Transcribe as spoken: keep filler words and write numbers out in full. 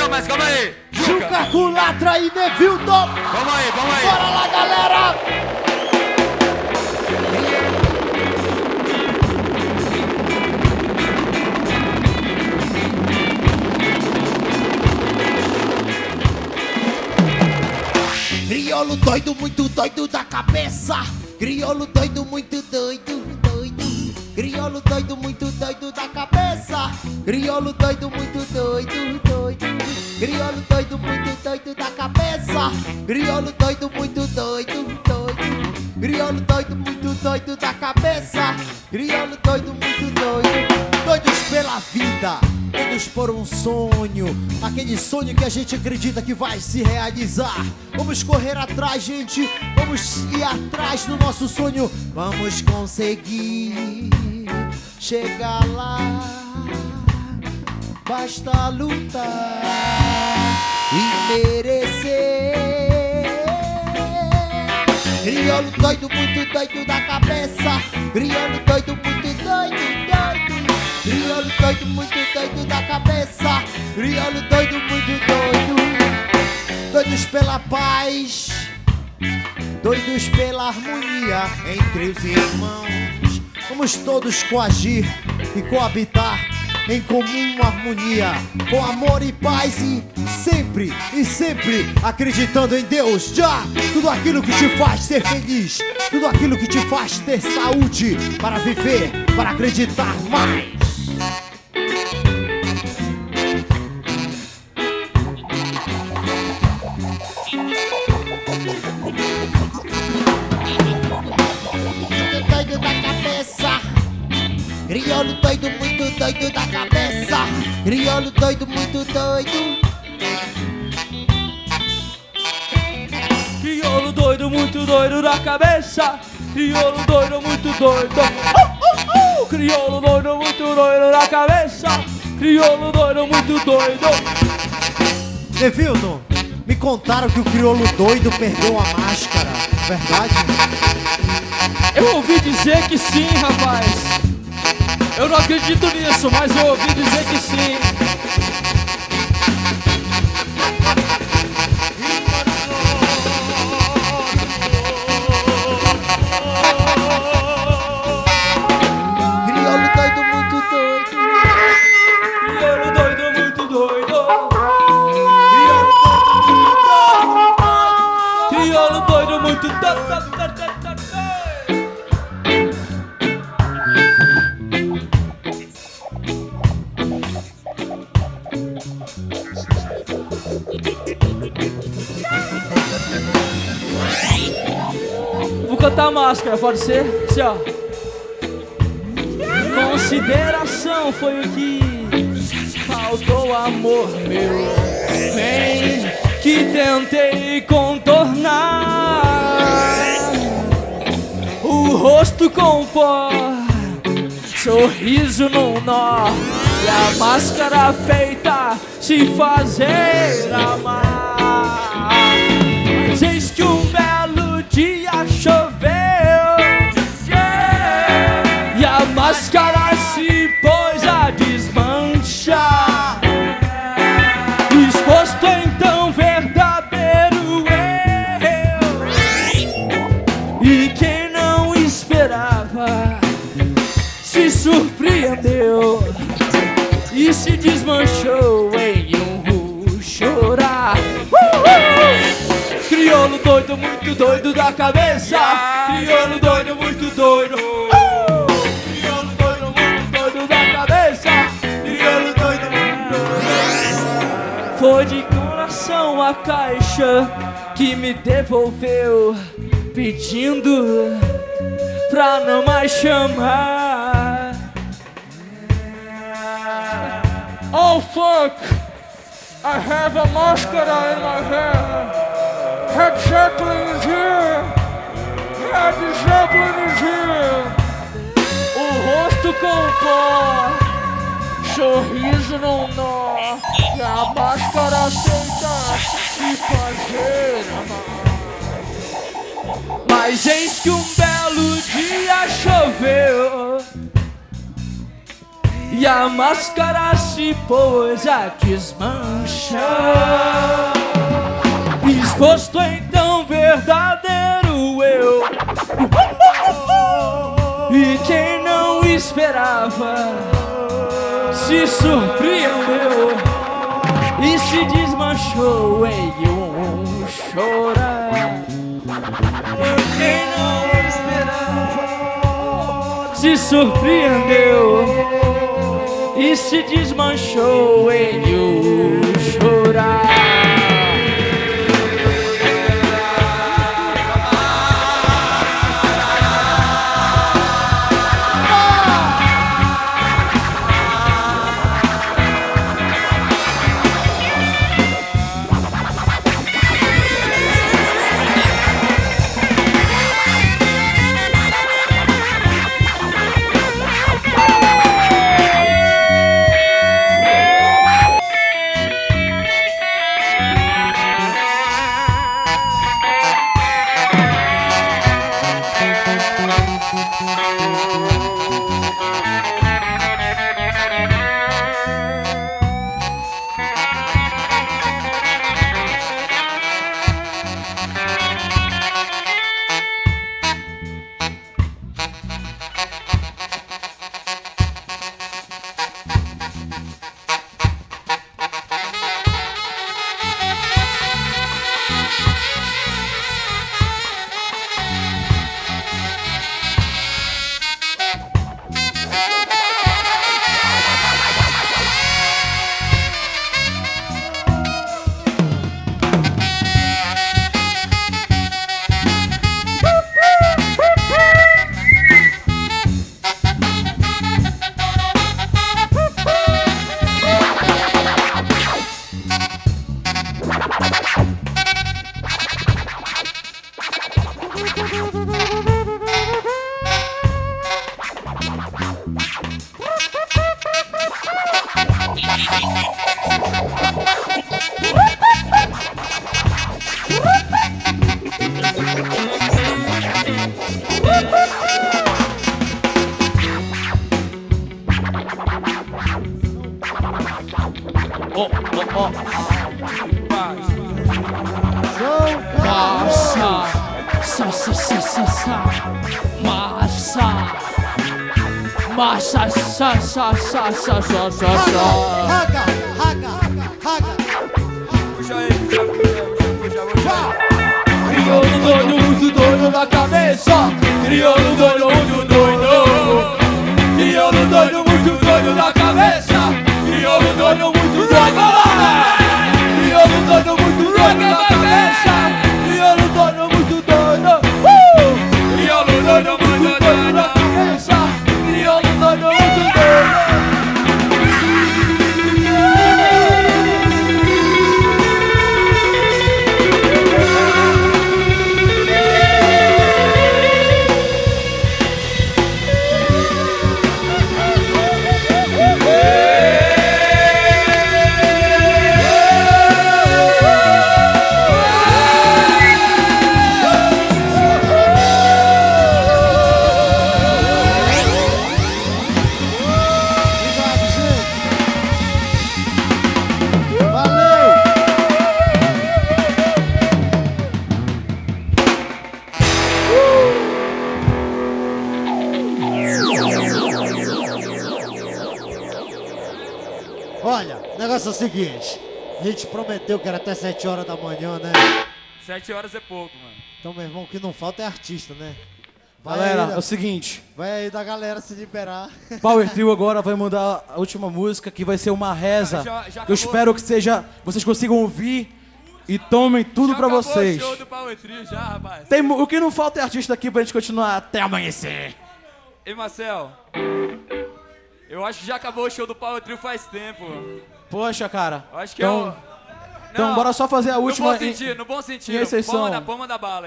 não, mas calma aí. Juca Culatra e Nevilton. Vamos aí, vamos aí. Bora lá, galera. Crioulo doido, muito doido da cabeça. Crioulo doido, muito doido, doido. Crioulo doido, muito doido da cabeça. Crioulo doido, muito doido, doido. Crioulo doido, muito doido da cabeça. Crioulo doido, muito doido, doido. Crioulo doido, muito doido da cabeça. Crioulo doido, muito doido. Doidos pela vida, doidos por um sonho. Aquele sonho que a gente acredita que vai se realizar. Vamos correr atrás, gente. Vamos ir atrás do nosso sonho. Vamos conseguir chegar lá. Basta lutar e merecer. Crioulo doido, muito doido da cabeça. Crioulo doido, muito doido, doido. Crioulo doido, muito doido da cabeça. Crioulo doido, muito doido. Doidos pela paz, doidos pela harmonia entre os irmãos. Vamos todos coagir e coabitar em comum harmonia, com amor e paz e sempre, e sempre acreditando em Deus. Já tudo aquilo que te faz ser feliz, tudo aquilo que te faz ter saúde para viver, para acreditar mais. Doido da cabeça, crioulo doido, muito doido da cabeça. Crioulo doido, muito doido. Crioulo doido, muito doido da cabeça. Crioulo doido, muito doido. Uh, uh, uh. Crioulo doido, muito doido da cabeça. Crioulo doido, muito doido. Nevilton, me contaram que o crioulo doido perdeu a máscara, verdade? Eu ouvi dizer que sim, rapaz. Eu não acredito nisso, mas eu ouvi dizer que sim. Crioulo doido, muito doido. Crioulo doido, muito doido. Crioulo doido, muito doido. Vou cantar a máscara, pode ser? Assim, ó. Consideração foi o que faltou, amor meu. Bem que tentei contornar o rosto com pó, sorriso num nó e a máscara feita se fazer amar. Mas eis que um belo dia choveu e a máscara se pôs a desmanchar, exposto então verdadeiro eu. E quem não esperava se surpreendeu e se desmanchou em um chorar. Crioulo doido, muito doido da cabeça. Crioulo doido, muito doido. Crioulo doido, muito doido da cabeça. Crioulo doido, muito doido. Foi de coração a caixa que me devolveu, pedindo pra não mais chamar. Oh fuck, I have a mascara in my hair. Led Zeppelin is here. Led Zeppelin is here. O rosto com pó, sorriso num nó e a máscara aceita se fazer amar. Mas eis que um belo dia choveu E a máscara se pôs a desmanchar. Exposto então verdadeiro eu. E quem não esperava se surpreendeu e se desmanchou em um chorar. E quem não esperava se surpreendeu e se desmanchou em um chorar. Oh, oh, oh. Massa, sa, sa, sa, sa, sa. Massa, massa, sa, sa, sa, sa, sa, sa, sa. Raga, raga, raga. Puxa aí, puxa, puxa, puxa, puxa. Crioulo doido, muito doido da cabeça. Crioulo doido, muito doido. Crioulo doido, muito doido da cabeça. Crioulo doido, muito doido. Crioulo doido, muito doido da cabeça. Crioulo doido, muito doido. Uh! Crioulo doido, muito doido da cabeça. Crioulo doido, muito doido. Olha, o negócio é o seguinte. A gente prometeu que era até sete horas da manhã, né? Sete horas é pouco, mano. Então, meu irmão, o que não falta é artista, né? Vai Galera, aí, é o seguinte, vai aí da galera se liberar. Power Trio agora vai mandar a última música, que vai ser uma reza. Já- já acabou. Eu espero que seja, vocês consigam ouvir e tomem tudo Já pra acabou vocês. o show do Power Trio já, rapaz. Tem, mu- o que não falta é artista aqui pra gente continuar até amanhecer. Ei, Marcel. Eu acho que já acabou o show do Power Trio faz tempo. Poxa, cara. Eu acho que então, é o... então Não, bora só fazer a última No bom em- sentido, no bom sentido. em exceção. Palma da, palma da bala.